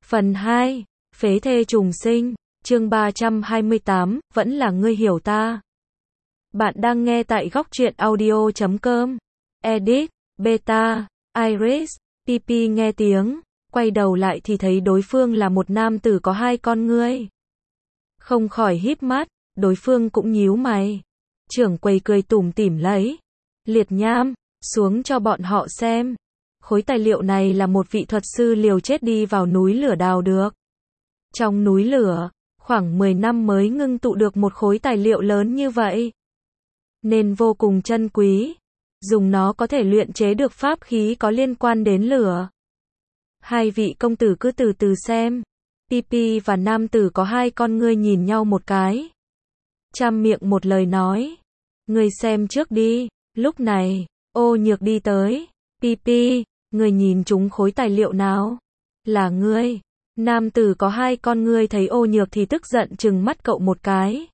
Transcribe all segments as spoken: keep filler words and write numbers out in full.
Phần hai, Phế thê trùng sinh, chương ba trăm hai mươi tám, vẫn là ngươi hiểu ta. Bạn đang nghe tại góc truyện audio chấm com. Edit, Beta, Iris, pê pê nghe tiếng, quay đầu lại thì thấy đối phương là một nam tử có hai con ngươi. Không khỏi híp mắt, đối phương cũng nhíu mày. Trưởng quầy cười tủm tỉm lấy. Liệt nham, xuống cho bọn họ xem. Khối tài liệu này là một vị thuật sư liều chết đi vào núi lửa đào được. Trong núi lửa, khoảng mười năm mới ngưng tụ được một khối tài liệu lớn như vậy. Nên vô cùng chân quý. Dùng nó có thể luyện chế được pháp khí có liên quan đến lửa. Hai vị công tử cứ từ từ xem. pê pê và nam tử có hai con ngươi nhìn nhau một cái. Trăm miệng một lời nói. Ngươi xem trước đi. Lúc này, Ô Nhược đi tới. pê pê, ngươi nhìn chúng khối tài liệu nào? Là ngươi. Nam tử có hai con ngươi thấy Ô Nhược thì tức giận trừng mắt cậu một cái.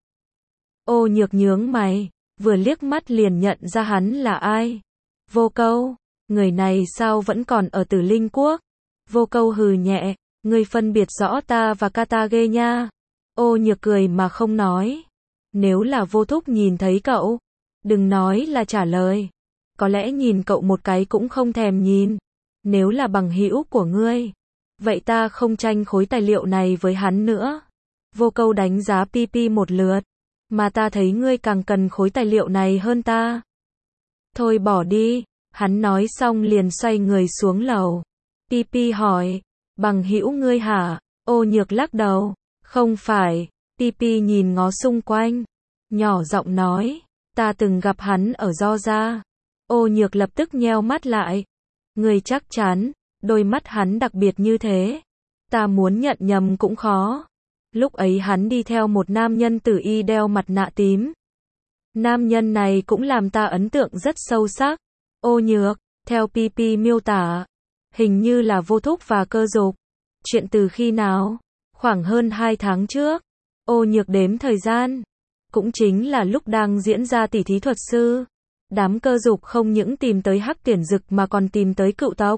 Ô Nhược nhướng mày, vừa liếc mắt liền nhận ra hắn là ai. Vô Câu, người này sao vẫn còn ở Tử Linh Quốc? Vô Câu hừ nhẹ, ngươi phân biệt rõ ta và Katage nha. Ô Nhược cười mà không nói. Nếu là Vô Thúc nhìn thấy cậu, đừng nói là trả lời. Có lẽ nhìn cậu một cái cũng không thèm nhìn. Nếu là bằng hữu của ngươi, vậy ta không tranh khối tài liệu này với hắn nữa. Vô Câu đánh giá pê pê một lượt. Mà ta thấy ngươi càng cần khối tài liệu này hơn ta. Thôi bỏ đi. Hắn nói xong liền xoay người xuống lầu. pê pê hỏi, bằng hữu ngươi hả? Ô Nhược lắc đầu. Không phải. pê pê nhìn ngó xung quanh. Nhỏ giọng nói, ta từng gặp hắn ở Do Gia. Ô Nhược lập tức nheo mắt lại. Ngươi chắc chắn, đôi mắt hắn đặc biệt như thế. Ta muốn nhận nhầm cũng khó. Lúc ấy hắn đi theo một nam nhân tử y đeo mặt nạ tím. Nam nhân này cũng làm ta ấn tượng rất sâu sắc. Ô Nhược, theo pê pê miêu tả, hình như là Vô Thúc và Cơ Dục. Chuyện từ khi nào? Khoảng hơn hai tháng trước. Ô Nhược đếm thời gian. Cũng chính là lúc đang diễn ra tỉ thí thuật sư. Đám Cơ Dục không những tìm tới Hắc Tuyển Dực mà còn tìm tới cựu tộc.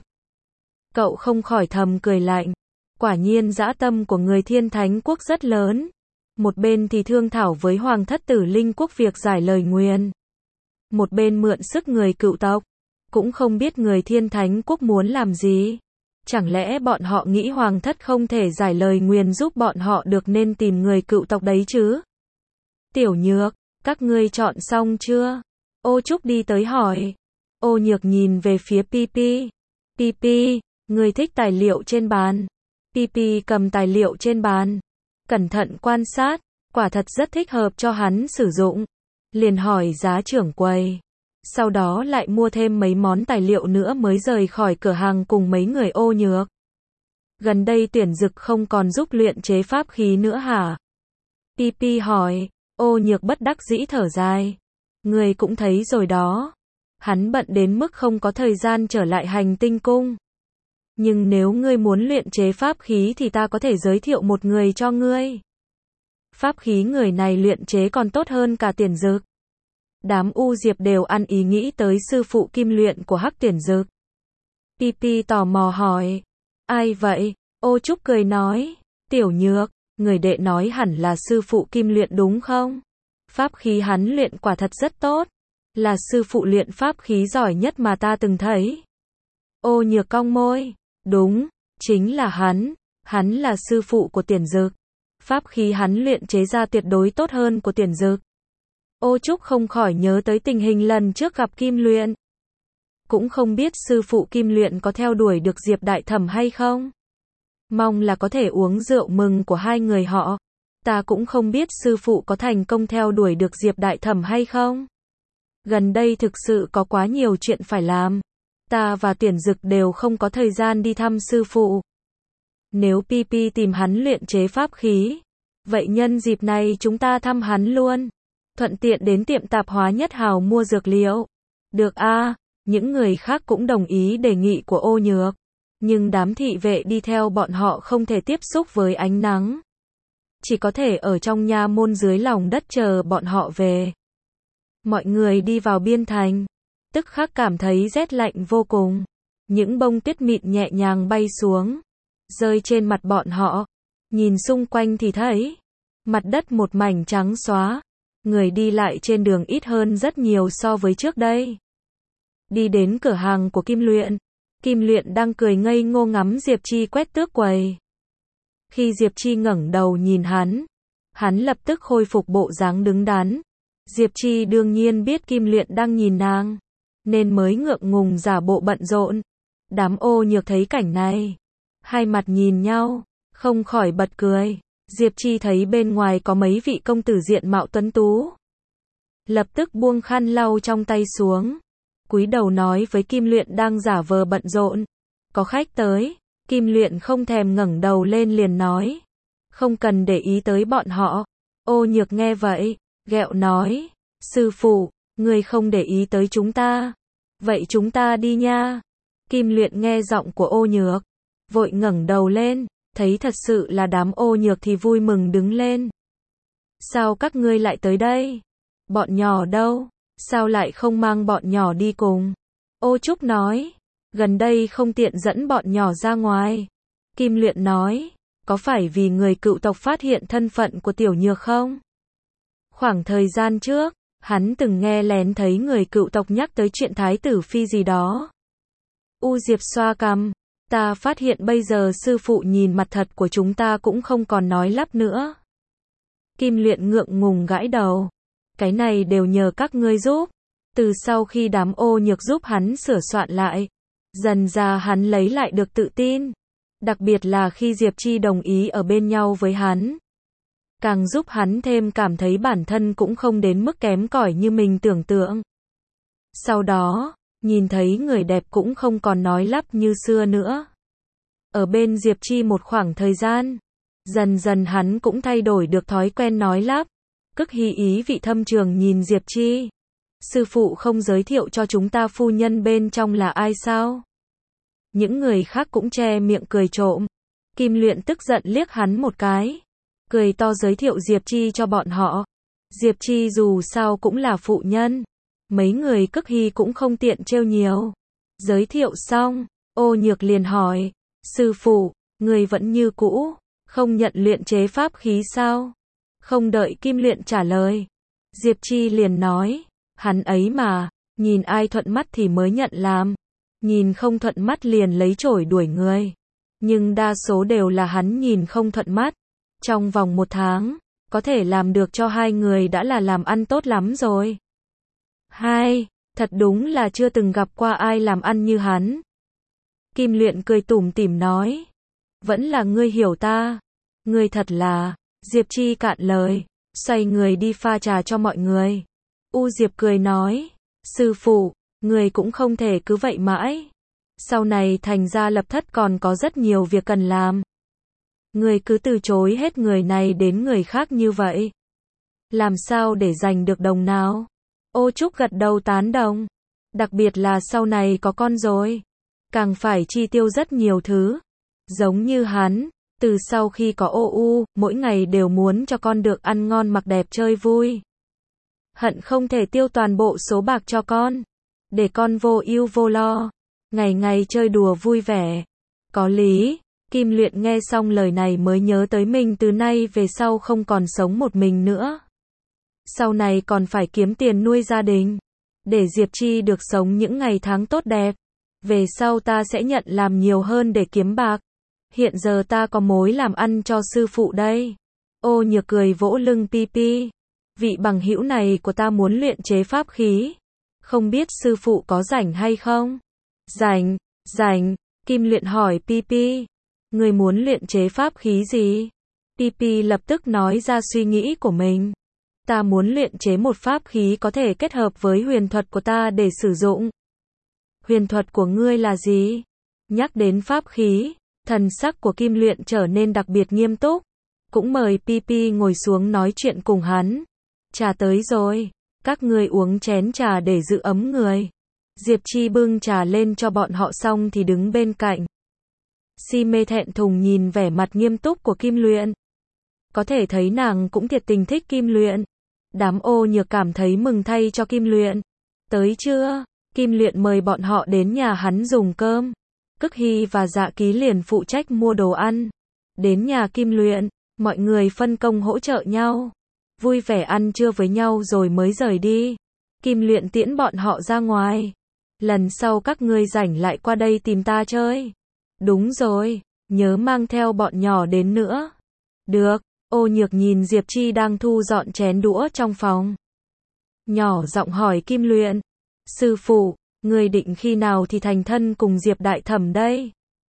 Cậu không khỏi thầm cười lạnh. Quả nhiên dã tâm của người Thiên Thánh Quốc rất lớn. Một bên thì thương thảo với Hoàng thất Tử Linh Quốc việc giải lời nguyền. Một bên mượn sức người cựu tộc. Cũng không biết người Thiên Thánh Quốc muốn làm gì. Chẳng lẽ bọn họ nghĩ Hoàng thất không thể giải lời nguyền giúp bọn họ được nên tìm người cựu tộc đấy chứ? Tiểu Nhược, các ngươi chọn xong chưa? Ô Trúc đi tới hỏi. Ô Nhược nhìn về phía pê pê. pê pê, ngươi thích tài liệu trên bàn. pê pê cầm tài liệu trên bàn. Cẩn thận quan sát, quả thật rất thích hợp cho hắn sử dụng. Liền hỏi giá trưởng quầy. Sau đó lại mua thêm mấy món tài liệu nữa mới rời khỏi cửa hàng cùng mấy người Ô Nhược. Gần đây Tuyển Dực không còn giúp luyện chế pháp khí nữa hả? pê pê hỏi. Ô Nhược bất đắc dĩ thở dài. Người cũng thấy rồi đó. Hắn bận đến mức không có thời gian trở lại hành tinh cung. Nhưng nếu ngươi muốn luyện chế pháp khí thì ta có thể giới thiệu một người cho ngươi. Pháp khí người này luyện chế còn tốt hơn cả Tuyển Dực. Đám U Diệp đều ăn ý nghĩ tới sư phụ kim luyện của Hắc Tuyển Dực. pê pê tò mò hỏi. Ai vậy? Ô Trúc cười nói. Tiểu Nhược, người đệ nói hẳn là sư phụ kim luyện đúng không? Pháp khí hắn luyện quả thật rất tốt. Là sư phụ luyện pháp khí giỏi nhất mà ta từng thấy. Ô Nhược cong môi. Đúng, chính là hắn. Hắn là sư phụ của Tuyển Dực. Pháp khí hắn luyện chế ra tuyệt đối tốt hơn của Tuyển Dực. Ô Trúc không khỏi nhớ tới tình hình lần trước gặp Kim Luyện. Cũng không biết sư phụ Kim Luyện có theo đuổi được Diệp Đại Thẩm hay không. Mong là có thể uống rượu mừng của hai người họ. Ta cũng không biết sư phụ có thành công theo đuổi được Diệp Đại Thẩm hay không. Gần đây thực sự có quá nhiều chuyện phải làm. Ta và Tuyển Dực đều không có thời gian đi thăm sư phụ. Nếu pê pê tìm hắn luyện chế pháp khí, vậy nhân dịp này chúng ta thăm hắn luôn. Thuận tiện đến tiệm tạp hóa Nhất Hào mua dược liệu. Được a, à, những người khác cũng đồng ý đề nghị của Ô Nhược. Nhưng đám thị vệ đi theo bọn họ không thể tiếp xúc với ánh nắng. Chỉ có thể ở trong nha môn dưới lòng đất chờ bọn họ về. Mọi người đi vào biên thành. Tức khắc cảm thấy rét lạnh vô cùng. Những bông tuyết mịn nhẹ nhàng bay xuống. rơi trên mặt bọn họ. Nhìn xung quanh thì thấy, mặt đất một mảnh trắng xóa, người đi lại trên đường ít hơn rất nhiều so với trước đây. Đi đến cửa hàng của Kim Luyện, Kim Luyện đang cười ngây ngô ngắm Diệp Chi quét tước quầy. Khi Diệp Chi ngẩng đầu nhìn hắn, hắn lập tức khôi phục bộ dáng đứng đắn. Diệp Chi đương nhiên biết Kim Luyện đang nhìn nàng, nên mới ngượng ngùng giả bộ bận rộn. Đám ô nhược thấy cảnh này, hai mặt nhìn nhau, không khỏi bật cười. Diệp Chi thấy bên ngoài có mấy vị công tử diện mạo tuấn tú, lập tức buông khăn lau trong tay xuống, cúi đầu nói với Kim Luyện đang giả vờ bận rộn, có khách tới. Kim Luyện không thèm ngẩng đầu lên liền nói, không cần để ý tới bọn họ. Ô nhược nghe vậy, ghẹo nói, sư phụ, người không để ý tới chúng ta, vậy chúng ta đi nha. Kim Luyện nghe giọng của ô nhược, vội ngẩng đầu lên, thấy thật sự là đám ô nhược thì vui mừng đứng lên. Sao các ngươi lại tới đây? Bọn nhỏ đâu? Sao lại không mang bọn nhỏ đi cùng? Ô Trúc nói, gần đây không tiện dẫn bọn nhỏ ra ngoài. Kim Luyện nói, có phải vì người cựu tộc phát hiện thân phận của tiểu nhược không? Khoảng thời gian trước, hắn từng nghe lén thấy người cựu tộc nhắc tới chuyện thái tử phi gì đó. U Diệp xoa cằm, ta phát hiện bây giờ sư phụ nhìn mặt thật của chúng ta cũng không còn nói lắp nữa. Kim Luyện ngượng ngùng gãi đầu, cái này đều nhờ các ngươi giúp. Từ sau khi đám ô nhược giúp hắn sửa soạn lại, dần ra hắn lấy lại được tự tin. Đặc biệt là khi Diệp Chi đồng ý ở bên nhau với hắn, càng giúp hắn thêm cảm thấy bản thân cũng không đến mức kém cỏi như mình tưởng tượng. Sau đó, nhìn thấy người đẹp cũng không còn nói lắp như xưa nữa. Ở bên Diệp Chi một khoảng thời gian, dần dần hắn cũng thay đổi được thói quen nói lắp. Cực hy ý vị thâm trường nhìn Diệp Chi. Sư phụ không giới thiệu cho chúng ta phu nhân bên trong là ai sao? Những người khác cũng che miệng cười trộm. Kim Luyện tức giận liếc hắn một cái, cười to giới thiệu Diệp Chi cho bọn họ. Diệp Chi dù sao cũng là phụ nhân, mấy người Cực hy cũng không tiện trêu nhiều. Giới thiệu xong, ô nhược liền hỏi, sư phụ, người vẫn như cũ, không nhận luyện chế pháp khí sao? Không đợi Kim Luyện trả lời, Diệp Chi liền nói, hắn ấy mà, nhìn ai thuận mắt thì mới nhận làm, nhìn không thuận mắt liền lấy chổi đuổi người. Nhưng đa số đều là hắn nhìn không thuận mắt. Trong vòng một tháng, có thể làm được cho hai người đã là làm ăn tốt lắm rồi. Hai, thật đúng là chưa từng gặp qua ai làm ăn như hắn. Kim Luyện cười tủm tỉm nói, vẫn là ngươi hiểu ta, ngươi thật là. Diệp Chi cạn lời, xoay người đi pha trà cho mọi người. U Diệp cười nói, sư phụ, người cũng không thể cứ vậy mãi. Sau này thành gia lập thất còn có rất nhiều việc cần làm. Người cứ từ chối hết người này đến người khác như vậy, làm sao để giành được đồng nào? Ô Trúc gật đầu tán đồng. Đặc biệt là sau này có con rồi, càng phải chi tiêu rất nhiều thứ. Giống như hắn, từ sau khi có ô u, mỗi ngày đều muốn cho con được ăn ngon mặc đẹp chơi vui. Hận không thể tiêu toàn bộ số bạc cho con, để con vô ưu vô lo, ngày ngày chơi đùa vui vẻ. Có lý. Kim Luyện nghe xong lời này mới nhớ tới mình từ nay về sau không còn sống một mình nữa. Sau này còn phải kiếm tiền nuôi gia đình, để Diệp Chi được sống những ngày tháng tốt đẹp. Về sau ta sẽ nhận làm nhiều hơn để kiếm bạc. Hiện giờ ta có mối làm ăn cho sư phụ đây. Ô nhược cười vỗ lưng Pi Pi. Vị bằng hữu này của ta muốn luyện chế pháp khí. Không biết sư phụ có rảnh hay không? Rảnh, rảnh. Kim Luyện hỏi Pi Pi. Người muốn luyện chế pháp khí gì? Pi Pi lập tức nói ra suy nghĩ của mình. Ta muốn luyện chế một pháp khí có thể kết hợp với huyền thuật của ta để sử dụng. Huyền thuật của ngươi là gì? Nhắc đến pháp khí, thần sắc của Kim Luyện trở nên đặc biệt nghiêm túc. Cũng mời Pi Pi ngồi xuống nói chuyện cùng hắn. Trà tới rồi, các ngươi uống chén trà để giữ ấm người. Diệp Chi bưng trà lên cho bọn họ xong thì đứng bên cạnh. Si mê thẹn thùng nhìn vẻ mặt nghiêm túc của Kim Luyện. Có thể thấy nàng cũng thiệt tình thích Kim Luyện. Đám ô nhược cảm thấy mừng thay cho Kim Luyện. Tới trưa, Kim Luyện mời bọn họ đến nhà hắn dùng cơm. Cức Hy và Dạ Ký liền phụ trách mua đồ ăn. Đến nhà Kim Luyện, mọi người phân công hỗ trợ nhau. Vui vẻ ăn trưa với nhau rồi mới rời đi. Kim Luyện tiễn bọn họ ra ngoài. Lần sau các ngươi rảnh lại qua đây tìm ta chơi. Đúng rồi, nhớ mang theo bọn nhỏ đến nữa. Được, Ô Nhược nhìn Diệp Chi đang thu dọn chén đũa trong phòng. Nhỏ giọng hỏi Kim Luyện. Sư phụ, người định khi nào thì thành thân cùng Diệp đại thẩm đây?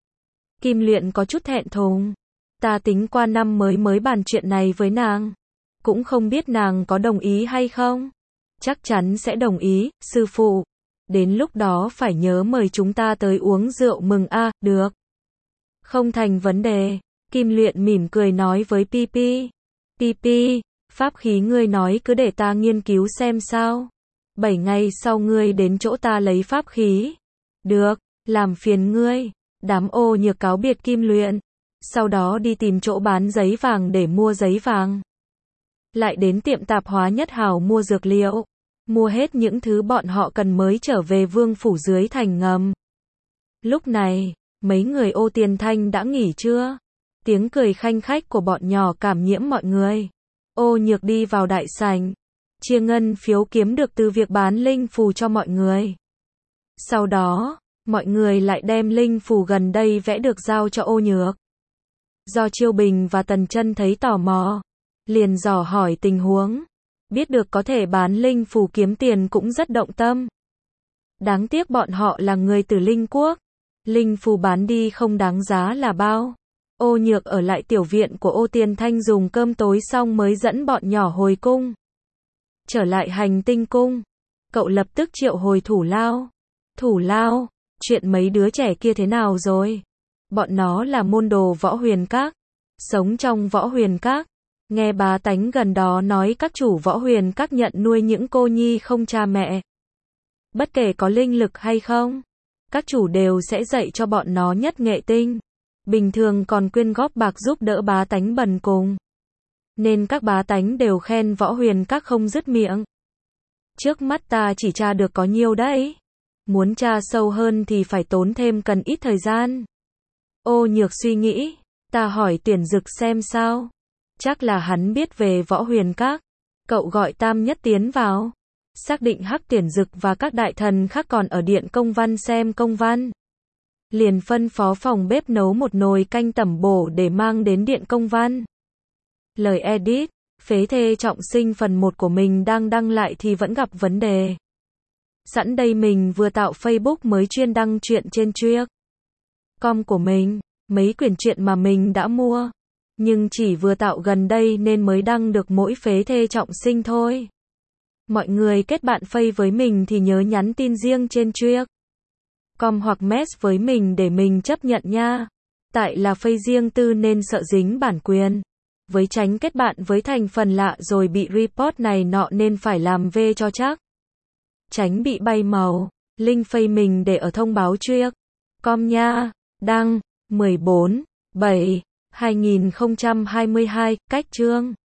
Kim Luyện có chút thẹn thùng. Ta tính qua năm mới mới bàn chuyện này với nàng. Cũng không biết nàng có đồng ý hay không? Chắc chắn sẽ đồng ý, sư phụ. Đến lúc đó phải nhớ mời chúng ta tới uống rượu mừng a, à, được. Không thành vấn đề. Kim Luyện mỉm cười nói với Pipi. Pipi, pháp khí ngươi nói cứ để ta nghiên cứu xem sao. Bảy ngày sau ngươi đến chỗ ta lấy pháp khí. Được, làm phiền ngươi. Đám Ô Nhược cáo biệt Kim Luyện. Sau đó đi tìm chỗ bán giấy vàng để mua giấy vàng. Lại đến tiệm tạp hóa Nhất Hào mua dược liệu. Mua hết những thứ bọn họ cần mới trở về vương phủ dưới thành ngầm. Lúc này, mấy người Ô Tiền Thanh đã nghỉ trưa. Tiếng cười khanh khách của bọn nhỏ cảm nhiễm mọi người. Ô Nhược đi vào đại sảnh. Chia ngân phiếu kiếm được từ việc bán linh phù cho mọi người. Sau đó, mọi người lại đem linh phù gần đây vẽ được giao cho Ô Nhược. Do Chiêu Bình và Tần Chân thấy tò mò, liền dò hỏi tình huống. Biết được có thể bán linh phù kiếm tiền cũng rất động tâm. Đáng tiếc bọn họ là người từ Linh Quốc. Linh phù bán đi không đáng giá là bao. Ô Nhược ở lại tiểu viện của Ô Tiền Thanh dùng cơm tối xong mới dẫn bọn nhỏ hồi cung. Trở lại hành tinh cung, cậu lập tức triệu hồi Thủ Lao. Thủ Lao, chuyện mấy đứa trẻ kia thế nào rồi? Bọn nó là môn đồ Võ Huyền Các, sống trong Võ Huyền Các. Nghe bá tánh gần đó nói các chủ Võ Huyền Các nhận nuôi những cô nhi không cha mẹ. Bất kể có linh lực hay không, các chủ đều sẽ dạy cho bọn nó nhất nghệ tinh. Bình thường còn quyên góp bạc giúp đỡ bá tánh bần cùng. Nên các bá tánh đều khen Võ Huyền Các không dứt miệng. Trước mắt ta chỉ tra được có nhiêu đấy. Muốn tra sâu hơn thì phải tốn thêm cần ít thời gian. Ô Nhược suy nghĩ, ta hỏi Tuyển Dực xem sao. Chắc là hắn biết về Võ Huyền Các. Cậu gọi Tam Nhất tiến vào. Xác định Hắc Tuyển Dực và các đại thần khác còn ở điện công văn xem công văn. Liền phân phó phòng bếp nấu một nồi canh tẩm bổ để mang đến điện công văn. Lời edit, phế thê trọng sinh phần một của mình đang đăng lại thì vẫn gặp vấn đề. Sẵn đây mình vừa tạo Facebook mới chuyên đăng chuyện trên Triếc com của mình, mấy quyển truyện mà mình đã mua. Nhưng chỉ vừa tạo gần đây nên mới đăng được mỗi phế thê trọng sinh thôi. Mọi người kết bạn Face với mình thì nhớ nhắn tin riêng trên Triếc com hoặc mess với mình để mình chấp nhận nha. Tại là Face riêng tư nên sợ dính bản quyền. Với tránh kết bạn với thành phần lạ rồi bị report này nọ nên phải làm V cho chắc. Tránh bị bay màu. Link Face mình để ở thông báo Triếc com nha. Đăng mười bốn bảy hai nghìn không trăm hai mươi hai. Cách chương